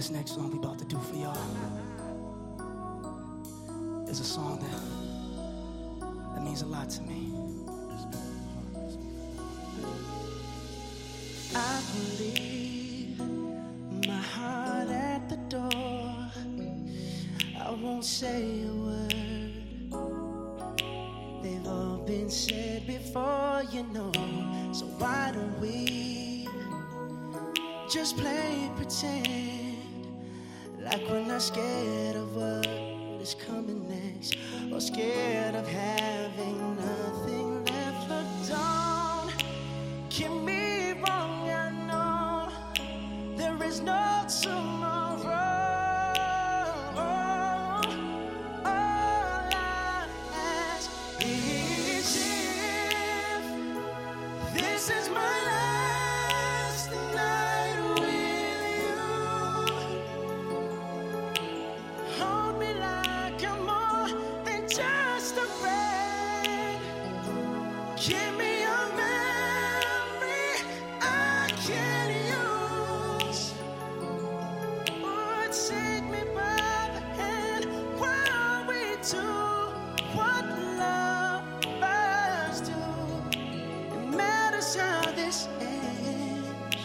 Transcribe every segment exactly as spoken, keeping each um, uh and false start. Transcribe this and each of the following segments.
This next song we about to do for y'all is a song that, that means a lot to me. I believe my heart at the door. I won't say a word. They've all been said before, you know. So why don't we just play pretend? Like we're not scared of what is coming next, or scared of having nothing left. Look, don't get me wrong, I know there is no tomorrow. All I ask is if this is my last night with you. Hold me like I'm more than just a friend. Give me a memory I can use. Or take me by the hand while we do what lovers do. It matters how this ends.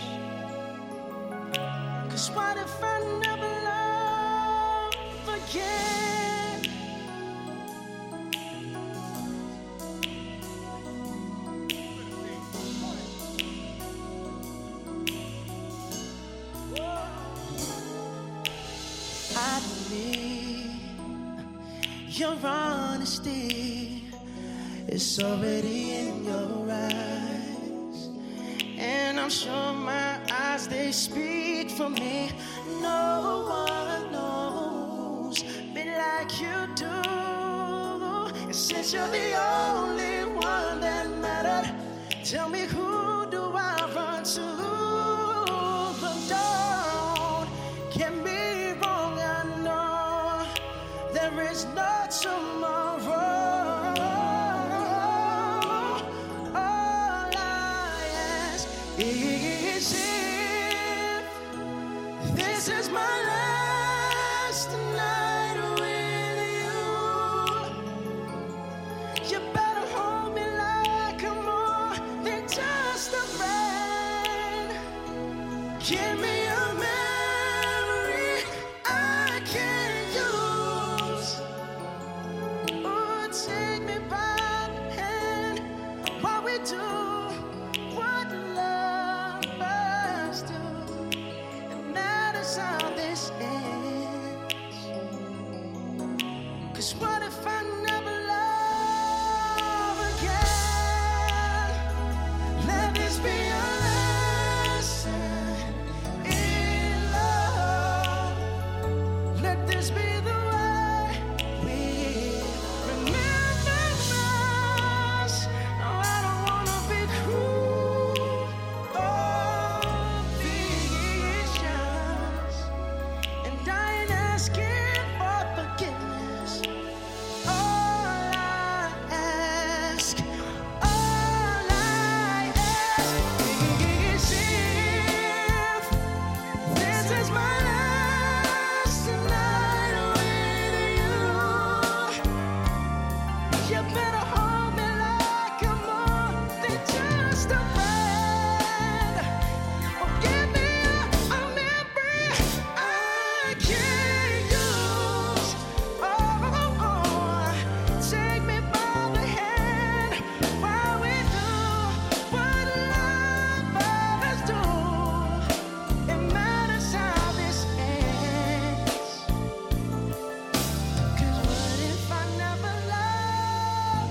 'Cause what if I never love again? I believe your honesty is already in your eyes, and I'm sure my eyes, they speak for me. No one knows me like you do, and since you're the only one that mattered, tell me, who do I run to? But don't get me wrong, I know there is no tomorrow. All I ask is if this is my last night with you. You better hold me like I'm more than just a friend. Give me a memory I can use. Or take me by the hand while we do what lovers do. It matters how this ends. 'Cause what if I never love again? Let this be a lesson in love. Let this be the way we remember us. No, I don't wanna be cruel or vicious, and I ain't asking for forgiveness. All I ask, all I ask is if this is my last night with you. You better hold me like I'm more than just a friend. Or give me a, a memory I can use. Oh, oh, oh. Take me by the hand while we do what lovers do. It matters how this ends. 'Cause what if I never love?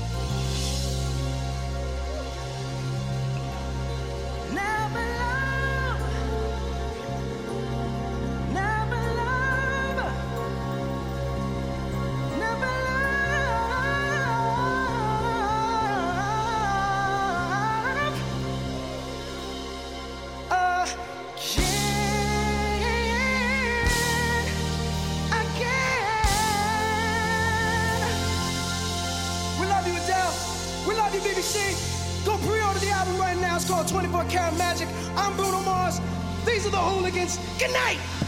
Never love. Never love. Never love again. We love you, Adele. We love you, B B C. Go pre-order the album right now. It's called twenty-four Karat Magic. I'm Bruno Mars. These are the Hooligans. Good night.